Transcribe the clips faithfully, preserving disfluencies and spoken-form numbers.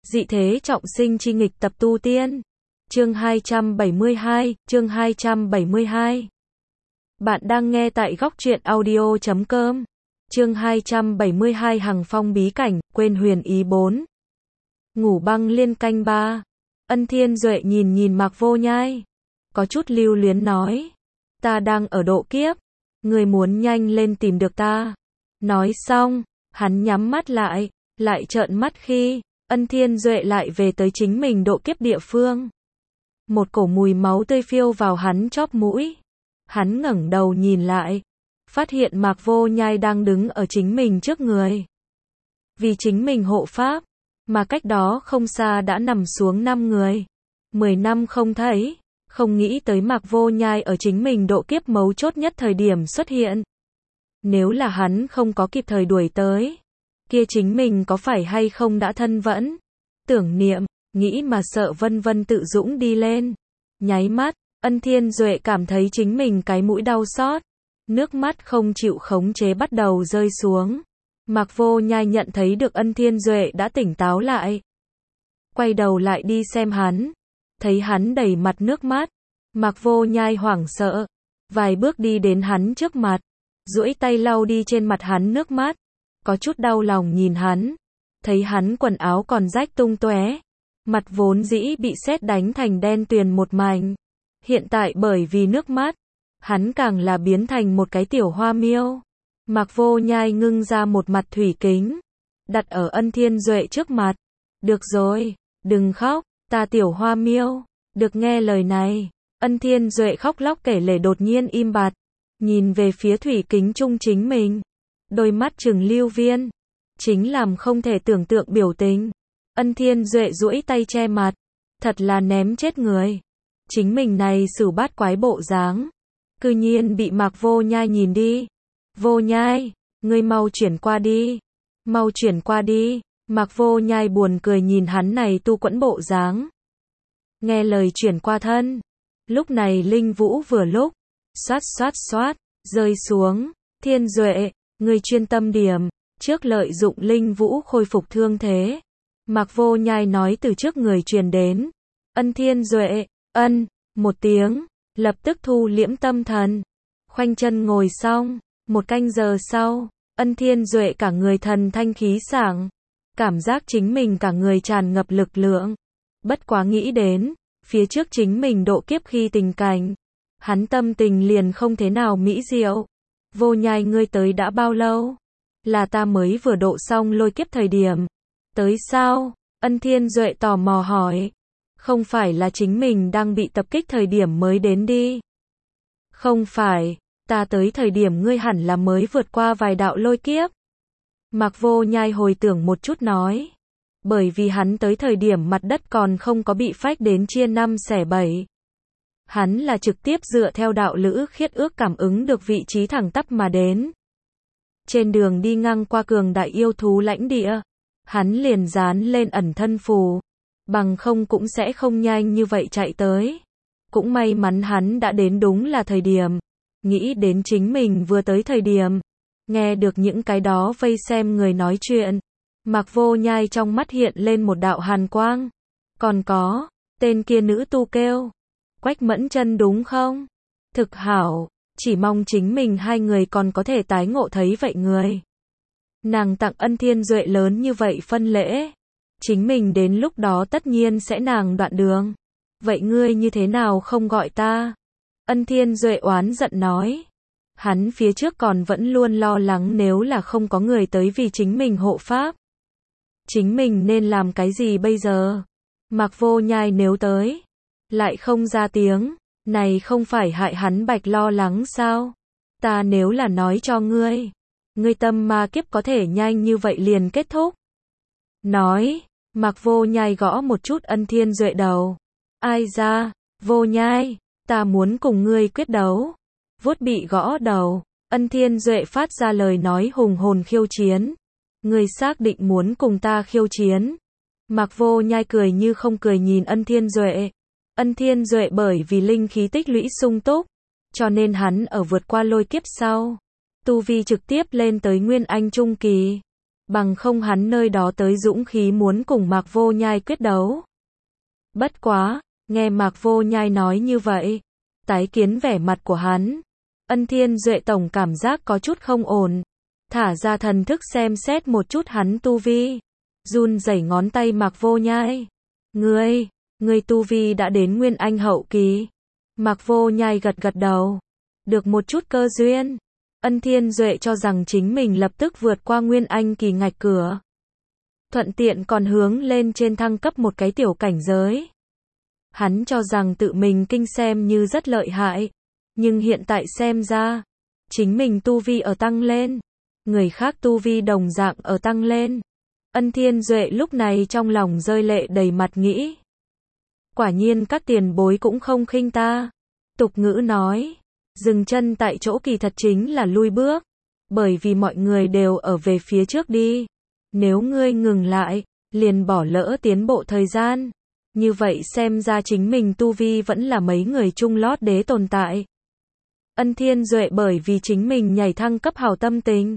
Dị thế trọng sinh chi nghịch tập tu tiên. Chương hai trăm bảy mươi hai, chương hai trăm bảy mươi hai. Bạn đang nghe tại góc truyện audio chấm com. Chương hai trăm bảy mươi hai Hằng Phong bí cảnh, quên huyền ý bốn. Ngủ băng liên canh ba. Ân Thiên Duệ nhìn nhìn Mạc Vô Nhai, có chút lưu luyến nói, ta đang ở độ kiếp, người muốn nhanh lên tìm được ta. Nói xong, hắn nhắm mắt lại, lại trợn mắt khi Ân Thiên Duệ lại về tới chính mình độ kiếp địa phương. Một cổ mùi máu tươi phiêu vào hắn chóp mũi. Hắn ngẩng đầu nhìn lại, phát hiện Mạc Vô Nhai đang đứng ở chính mình trước người. Vì chính mình hộ pháp, mà cách đó không xa đã nằm xuống năm người. Mười năm không thấy, không nghĩ tới Mạc Vô Nhai ở chính mình độ kiếp mấu chốt nhất thời điểm xuất hiện. Nếu là hắn không có kịp thời đuổi tới, kia chính mình có phải hay không đã thân vẫn. Tưởng niệm, nghĩ mà sợ vân vân tự dũng đi lên. Nháy mắt, Ân Thiên Duệ cảm thấy chính mình cái mũi đau xót. Nước mắt không chịu khống chế bắt đầu rơi xuống. Mạc Vô Nhai nhận thấy được Ân Thiên Duệ đã tỉnh táo lại. Quay đầu lại đi xem hắn. Thấy hắn đầy mặt nước mắt. Mạc Vô Nhai hoảng sợ. Vài bước đi đến hắn trước mặt. Duỗi tay lau đi trên mặt hắn nước mắt. Có chút đau lòng nhìn hắn. Thấy hắn quần áo còn rách tung tóe. Mặt vốn dĩ bị sét đánh thành đen tuyền một mảnh. Hiện tại bởi vì nước mắt, hắn càng là biến thành một cái tiểu hoa miêu. Mạc Vô Nhai ngưng ra một mặt thủy kính, đặt ở Ân Thiên Duệ trước mặt. Được rồi, đừng khóc, ta tiểu hoa miêu. Được nghe lời này, Ân Thiên Duệ khóc lóc kể lể đột nhiên im bặt, nhìn về phía thủy kính trung chính mình. Đôi mắt trừng lưu viên, chính làm không thể tưởng tượng biểu tình. Ân Thiên Duệ duỗi tay che mặt, thật là ném chết người. Chính mình này xử bát quái bộ dáng, cư nhiên bị Mạc Vô Nhai nhìn đi. Vô Nhai, ngươi mau chuyển qua đi, mau chuyển qua đi. Mạc Vô Nhai buồn cười nhìn hắn này tu quẫn bộ dáng. Nghe lời chuyển qua thân. Lúc này linh vũ vừa lúc, xoát xoát xoát, rơi xuống. Thiên Duệ, ngươi chuyên tâm điểm, trước lợi dụng linh vũ khôi phục thương thế. Mạc Vô Nhai nói từ trước người truyền đến. Ân Thiên Duệ, ân, một tiếng, lập tức thu liễm tâm thần. Khoanh chân ngồi xong, một canh giờ sau, Ân Thiên Duệ cả người thần thanh khí sảng. Cảm giác chính mình cả người tràn ngập lực lượng. Bất quá nghĩ đến, phía trước chính mình độ kiếp khi tình cảnh. Hắn tâm tình liền không thế nào mỹ diệu. Vô Nhai ngươi tới đã bao lâu? Là ta mới vừa độ xong lôi kiếp thời điểm. Tới sao? Ân Thiên Duệ tò mò hỏi. Không phải là chính mình đang bị tập kích thời điểm mới đến đi. Không phải, ta tới thời điểm ngươi hẳn là mới vượt qua vài đạo lôi kiếp. Mạc Vô Nhai hồi tưởng một chút nói. Bởi vì hắn tới thời điểm mặt đất còn không có bị phách đến chia năm xẻ bảy. Hắn là trực tiếp dựa theo đạo lữ khiết ước cảm ứng được vị trí thẳng tắp mà đến. Trên đường đi ngang qua cường đại yêu thú lãnh địa, hắn liền dán lên ẩn thân phù. Bằng không cũng sẽ không nhanh như vậy chạy tới. Cũng may mắn hắn đã đến đúng là thời điểm. Nghĩ đến chính mình vừa tới thời điểm. Nghe được những cái đó vây xem người nói chuyện. Mạc Vô Nhai trong mắt hiện lên một đạo hàn quang. Còn có, tên kia nữ tu kêu. Quách Mẫn Chân đúng không? Thực hảo, chỉ mong chính mình hai người còn có thể tái ngộ thấy vậy người. Nàng tặng Ân Thiên Duệ lớn như vậy phân lễ. Chính mình đến lúc đó tất nhiên sẽ nàng đoạn đường. Vậy ngươi như thế nào không gọi ta? Ân Thiên Duệ oán giận nói. Hắn phía trước còn vẫn luôn lo lắng nếu là không có người tới vì chính mình hộ pháp. Chính mình nên làm cái gì bây giờ? Mạc Vô Nhai nếu tới, lại không ra tiếng, này không phải hại hắn bạch lo lắng sao? Ta nếu là nói cho ngươi, ngươi tâm ma kiếp có thể nhanh như vậy liền kết thúc. Nói, Mạc Vô Nhai gõ một chút Ân Thiên Duệ đầu. Ai ra, Vô Nhai, ta muốn cùng ngươi quyết đấu. Vuốt bị gõ đầu, Ân Thiên Duệ phát ra lời nói hùng hồn khiêu chiến. Ngươi xác định muốn cùng ta khiêu chiến? Mạc Vô Nhai cười như không cười nhìn Ân Thiên Duệ. Ân Thiên Duệ bởi vì linh khí tích lũy sung túc, cho nên hắn ở vượt qua lôi kiếp sau, tu vi trực tiếp lên tới Nguyên Anh Trung Kỳ. bằng không hắn nơi đó tới dũng khí muốn cùng Mạc Vô Nhai quyết đấu. Bất quá, nghe Mạc Vô Nhai nói như vậy, tái kiến vẻ mặt của hắn, Ân Thiên Duệ tổng cảm giác có chút không ổn, thả ra thần thức xem xét một chút hắn tu vi, run rẩy ngón tay Mạc Vô Nhai. Ngươi, ngươi tu vi đã đến Nguyên Anh hậu kỳ. Mạc Vô Nhai gật gật đầu. Được một chút cơ duyên. Ân Thiên Duệ cho rằng chính mình lập tức vượt qua Nguyên Anh kỳ ngạch cửa. Thuận tiện còn hướng lên trên thăng cấp một cái tiểu cảnh giới. Hắn cho rằng tự mình kinh xem như rất lợi hại. Nhưng hiện tại xem ra, chính mình tu vi ở tăng lên. Người khác tu vi đồng dạng ở tăng lên. Ân Thiên Duệ lúc này trong lòng rơi lệ đầy mặt nghĩ. Quả nhiên các tiền bối cũng không khinh ta. Tục ngữ nói, dừng chân tại chỗ kỳ thật chính là lui bước. Bởi vì mọi người đều ở về phía trước đi. Nếu ngươi ngừng lại, liền bỏ lỡ tiến bộ thời gian. Như vậy xem ra chính mình tu vi vẫn là mấy người chung lót đế tồn tại. Ân Thiên Duệ bởi vì chính mình nhảy thăng cấp hào tâm tình.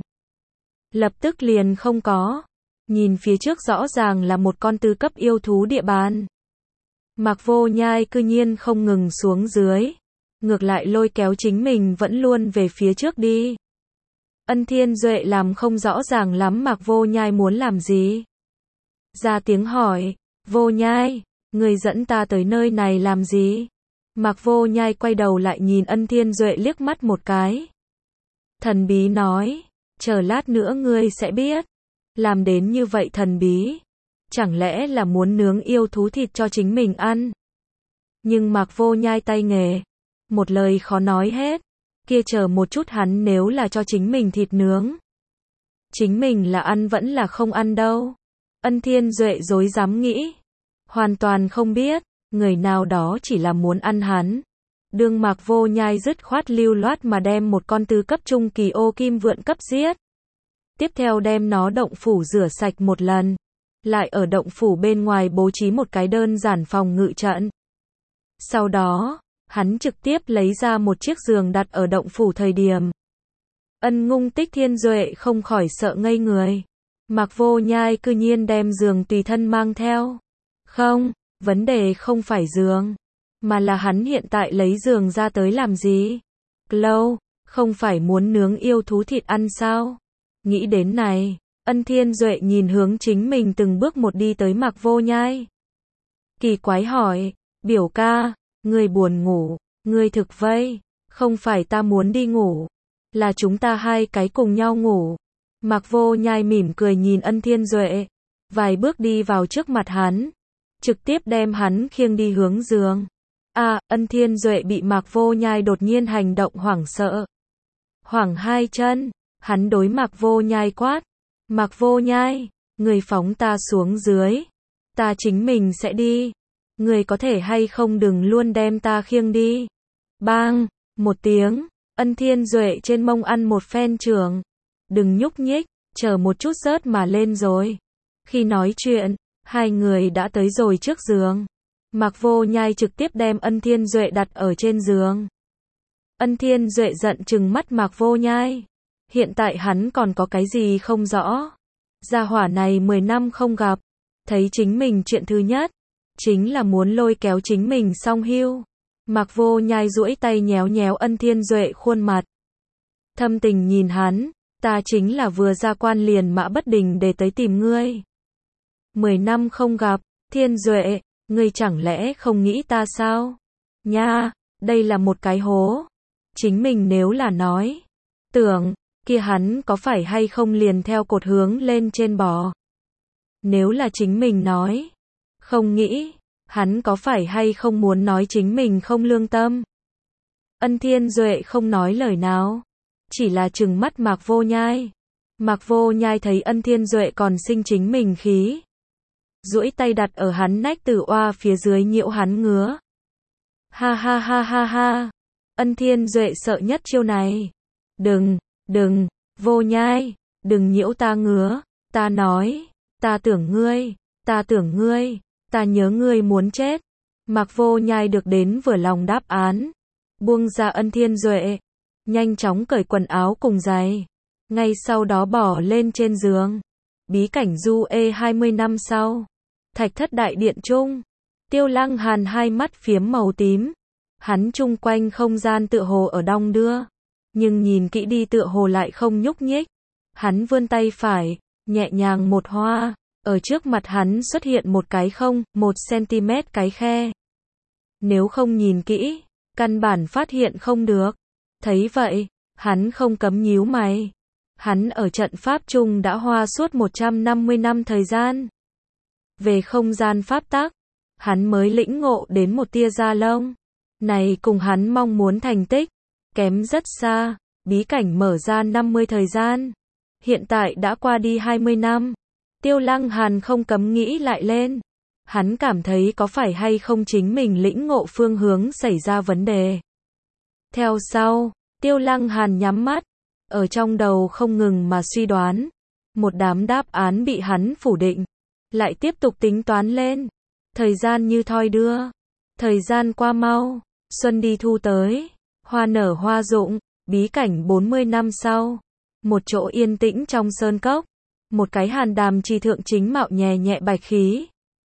Lập tức liền không có. Nhìn phía trước rõ ràng là một con tứ cấp yêu thú địa bàn. Mạc Vô Nhai cư nhiên không ngừng xuống dưới. Ngược lại lôi kéo chính mình vẫn luôn về phía trước đi. Ân Thiên Duệ làm không rõ ràng lắm Mạc Vô Nhai muốn làm gì. Ra tiếng hỏi, Vô Nhai, người dẫn ta tới nơi này làm gì? Mạc Vô Nhai quay đầu lại nhìn Ân Thiên Duệ liếc mắt một cái. Thần bí nói, chờ lát nữa ngươi sẽ biết. Làm đến như vậy thần bí. Chẳng lẽ là muốn nướng yêu thú thịt cho chính mình ăn? Nhưng Mạc Vô Nhai tay nghề. Một lời khó nói hết. Kia chờ một chút hắn nếu là cho chính mình thịt nướng. Chính mình là ăn vẫn là không ăn đâu. Ân Thiên Duệ dối dám nghĩ. Hoàn toàn không biết. Người nào đó chỉ là muốn ăn hắn. Đương Mạc Vô Nhai dứt khoát lưu loát mà đem một con tứ cấp trung kỳ ô kim vượn cấp giết. Tiếp theo đem nó động phủ rửa sạch một lần. Lại ở động phủ bên ngoài bố trí một cái đơn giản phòng ngự trận. Sau đó, hắn trực tiếp lấy ra một chiếc giường đặt ở động phủ thời điểm. Ân Ngung Tích Thiên Duệ không khỏi sợ ngây người. Mạc Vô Nhai cư nhiên đem giường tùy thân mang theo. Không, vấn đề không phải giường, mà là hắn hiện tại lấy giường ra tới làm gì? Lâu, không phải muốn nướng yêu thú thịt ăn sao? Nghĩ đến này, Ân Thiên Duệ nhìn hướng chính mình từng bước một đi tới Mạc Vô Nhai. Kỳ quái hỏi, biểu ca, ngươi buồn ngủ, ngươi thực vây, không phải ta muốn đi ngủ, là chúng ta hai cái cùng nhau ngủ. Mạc Vô Nhai mỉm cười nhìn Ân Thiên Duệ, vài bước đi vào trước mặt hắn, trực tiếp đem hắn khiêng đi hướng giường. À, Ân Thiên Duệ bị Mạc Vô Nhai đột nhiên hành động hoảng sợ. Hoảng hai chân, hắn đối Mạc Vô Nhai quát. Mạc Vô Nhai, người phóng ta xuống dưới. Ta chính mình sẽ đi. Người có thể hay không đừng luôn đem ta khiêng đi. Bang, một tiếng, Ân Thiên Duệ trên mông ăn một phen trường. Đừng nhúc nhích, chờ một chút rớt mà lên rồi. Khi nói chuyện, hai người đã tới rồi trước giường. Mạc Vô Nhai trực tiếp đem Ân Thiên Duệ đặt ở trên giường. Ân Thiên Duệ giận trừng mắt Mạc Vô Nhai. Hiện tại hắn còn có cái gì không rõ. Gia hỏa này mười năm không gặp. Thấy chính mình chuyện thứ nhất. Chính là muốn lôi kéo chính mình song hưu. Mạc Vô Nhai duỗi tay nhéo nhéo Ân Thiên Duệ khuôn mặt. Thâm tình nhìn hắn. Ta chính là vừa ra quan liền mã bất đình để tới tìm ngươi. Mười năm không gặp. Thiên Duệ, ngươi chẳng lẽ không nghĩ ta sao? Nha, đây là một cái hố. Chính mình nếu là nói. Tưởng, kia hắn có phải hay không liền theo cột hướng lên trên bò. Nếu là chính mình nói. Không nghĩ, hắn có phải hay không muốn nói chính mình không lương tâm. Ân Thiên Duệ không nói lời nào. Chỉ là trừng mắt Mạc Vô Nhai. Mạc Vô Nhai thấy Ân Thiên Duệ còn sinh chính mình khí. Duỗi tay đặt ở hắn nách tử oa phía dưới nhiễu hắn ngứa. Ha ha ha ha ha. Ân Thiên Duệ sợ nhất chiêu này. Đừng, đừng, Vô Nhai, đừng nhiễu ta ngứa. Ta nói, ta tưởng ngươi, ta tưởng ngươi, ta nhớ ngươi muốn chết. Mạc Vô Nhai được đến vừa lòng đáp án. Buông ra Ân Thiên Duệ. Nhanh chóng cởi quần áo cùng giày. Ngay sau đó bỏ lên trên giường. Bí cảnh du e hai mươi năm sau. Thạch thất đại điện trung. Tiêu Lăng Hàn hai mắt phiếm màu tím. Hắn chung quanh không gian tựa hồ ở đong đưa. Nhưng nhìn kỹ đi tựa hồ lại không nhúc nhích. Hắn vươn tay phải, nhẹ nhàng một hoa. Ở trước mặt hắn xuất hiện một cái không, một xăng-ti-mét cái khe. Nếu không nhìn kỹ, căn bản phát hiện không được. Thấy vậy, hắn không cấm nhíu mày. Hắn ở trận pháp chung đã hoa suốt một trăm năm mươi năm thời gian. Về không gian pháp tắc, hắn mới lĩnh ngộ đến một tia da lông. Này cùng hắn mong muốn thành tích, kém rất xa. Bí cảnh mở ra năm mươi thời gian. Hiện tại đã qua đi hai mươi năm. Tiêu Lăng Hàn không cấm nghĩ lại lên. Hắn cảm thấy có phải hay không chính mình lĩnh ngộ phương hướng xảy ra vấn đề. Theo sau, Tiêu Lăng Hàn nhắm mắt, ở trong đầu không ngừng mà suy đoán. Một đám đáp án bị hắn phủ định. Lại tiếp tục tính toán lên. Thời gian như thoi đưa. Thời gian qua mau. Xuân đi thu tới. Hoa nở hoa rụng. Bí cảnh bốn mươi năm sau. Một chỗ yên tĩnh trong sơn cốc. Một cái hàn đàm trì thượng chính mạo nhẹ nhẹ bạch khí.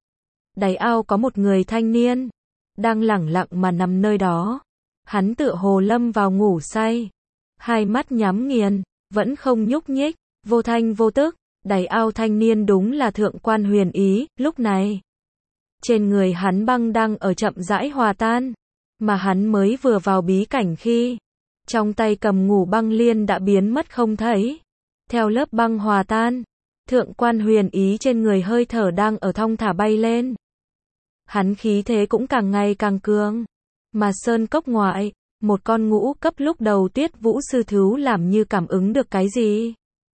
Đáy ao có một người thanh niên. Đang lẳng lặng mà nằm nơi đó. Hắn tựa hồ lâm vào ngủ say. Hai mắt nhắm nghiền. Vẫn không nhúc nhích. Vô thanh vô tức. Đáy ao thanh niên đúng là thượng quan huyền ý. Lúc này, trên người hắn băng đang ở chậm rãi hòa tan. Mà hắn mới vừa vào bí cảnh khi, trong tay cầm ngủ băng liên đã biến mất không thấy. Theo lớp băng hòa tan, thượng quan huyền ý trên người hơi thở đang ở thong thả bay lên. Hắn khí thế cũng càng ngày càng cường. Mà sơn cốc ngoại, một con ngũ cấp lúc đầu Tuyết Vũ sư thú làm như cảm ứng được cái gì.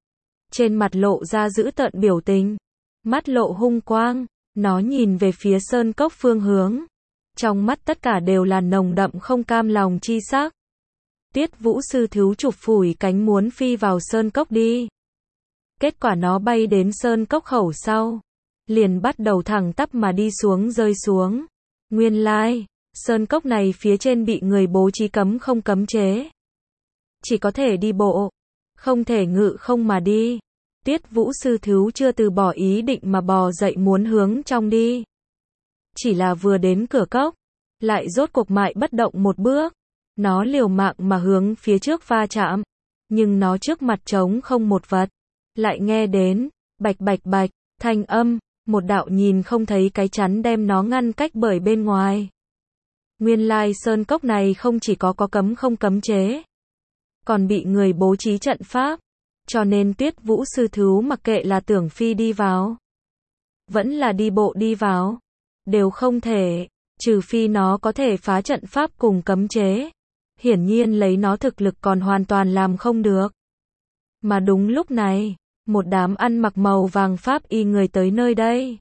Trên mặt lộ ra dữ tợn biểu tình. Mắt lộ hung quang, nó nhìn về phía sơn cốc phương hướng. Trong mắt tất cả đều là nồng đậm không cam lòng chi sắc. Tuyết Vũ sư thú chụp phủi cánh muốn phi vào sơn cốc đi. Kết quả nó bay đến sơn cốc khẩu sau. Liền bắt đầu thẳng tắp mà đi xuống rơi xuống. Nguyên lai, sơn cốc này phía trên bị người bố trí cấm không cấm chế. Chỉ có thể đi bộ. Không thể ngự không mà đi. Tuyết Vũ sư thú chưa từ bỏ ý định mà bò dậy muốn hướng trong đi. Chỉ là vừa đến cửa cốc, lại rốt cuộc mại bất động một bước. Nó liều mạng mà hướng phía trước va chạm. Nhưng nó trước mặt trống không một vật. Lại nghe đến, bạch bạch bạch, thanh âm, một đạo nhìn không thấy cái chắn đem nó ngăn cách bởi bên ngoài. Nguyên lai sơn cốc này không chỉ có có cấm không cấm chế. Còn bị người bố trí trận pháp. Cho nên Tuyết Vũ sư thú mặc kệ là tưởng phi đi vào. Vẫn là đi bộ đi vào. Đều không thể. Trừ phi nó có thể phá trận pháp cùng cấm chế. Hiển nhiên lấy nó thực lực còn hoàn toàn làm không được. Mà đúng lúc này, một đám ăn mặc màu vàng pháp y người tới nơi đây.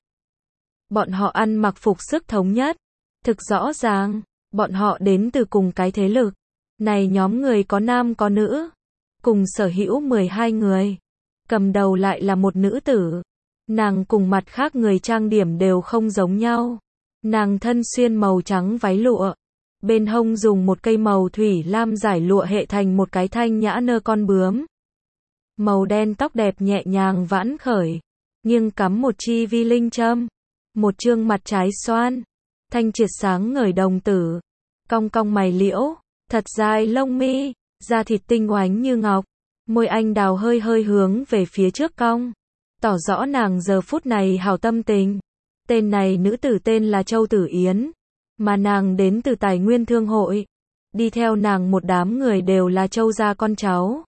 Bọn họ ăn mặc phục sức thống nhất. Thực rõ ràng, bọn họ đến từ cùng cái thế lực. Này nhóm người có nam có nữ. Cùng sở hữu mười hai người. Cầm đầu lại là một nữ tử. Nàng cùng mặt khác người trang điểm đều không giống nhau. Nàng thân xuyên màu trắng váy lụa. Bên hông dùng một cây màu thủy lam giải lụa hệ thành một cái thanh nhã nơ con bướm. Màu đen tóc đẹp nhẹ nhàng vãn khởi. Nhưng cắm một chi vi linh châm. Một trương mặt trái xoan. Thanh triệt sáng ngời đồng tử. Cong cong mày liễu. Thật dài lông mi. Da thịt tinh oánh như ngọc. Môi anh đào hơi hơi hướng về phía trước cong. Tỏ rõ nàng giờ phút này hào tâm tình. Tên này nữ tử tên là Châu Tử Yến. Mà nàng đến từ Tài Nguyên Thương Hội. Đi theo nàng một đám người đều là Châu gia con cháu.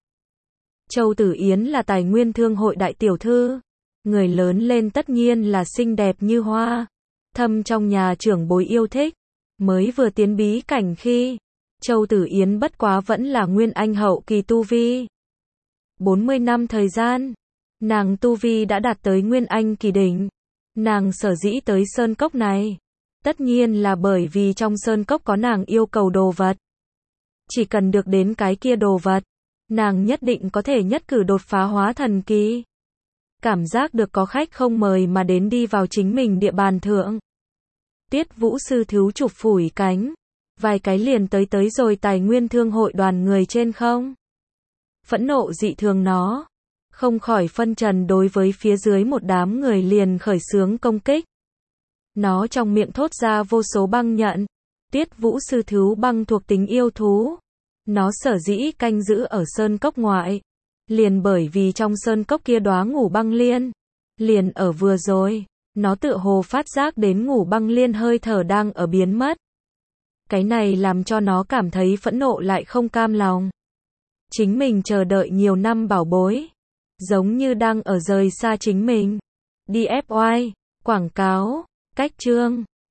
Châu Tử Yến là Tài Nguyên Thương Hội đại tiểu thư. Người lớn lên tất nhiên là xinh đẹp như hoa. Thâm trong nhà trưởng bối yêu thích. Mới vừa tiến bí cảnh khi, Châu Tử Yến bất quá vẫn là nguyên anh hậu kỳ tu vi. bốn mươi năm thời gian, nàng tu vi đã đạt tới nguyên anh kỳ đỉnh. Nàng sở dĩ tới sơn cốc này, tất nhiên là bởi vì trong sơn cốc có nàng yêu cầu đồ vật. Chỉ cần được đến cái kia đồ vật, nàng nhất định có thể nhất cử đột phá hóa thần kỳ. Cảm giác được có khách không mời mà đến đi vào chính mình địa bàn thượng. Tuyết Vũ sư thú chụp phủi cánh. Vài cái liền tới tới rồi Tài Nguyên Thương Hội đoàn người trên không. Phẫn nộ dị thường nó. không khỏi phân trần đối với phía dưới một đám người liền khởi xướng công kích. Nó trong miệng thốt ra vô số băng nhận. Tiết Vũ sư thú băng thuộc tính yêu thú. Nó sở dĩ canh giữ ở sơn cốc ngoại. Liền bởi vì trong sơn cốc kia đóa ngủ băng liên. Liền ở vừa rồi, nó tựa hồ phát giác đến ngủ băng liên hơi thở đang ở biến mất. Cái này làm cho nó cảm thấy phẫn nộ lại không cam lòng. Chính mình chờ đợi nhiều năm bảo bối. Giống như đang ở rời xa chính mình. đê ép oai, quảng cáo, cách chương.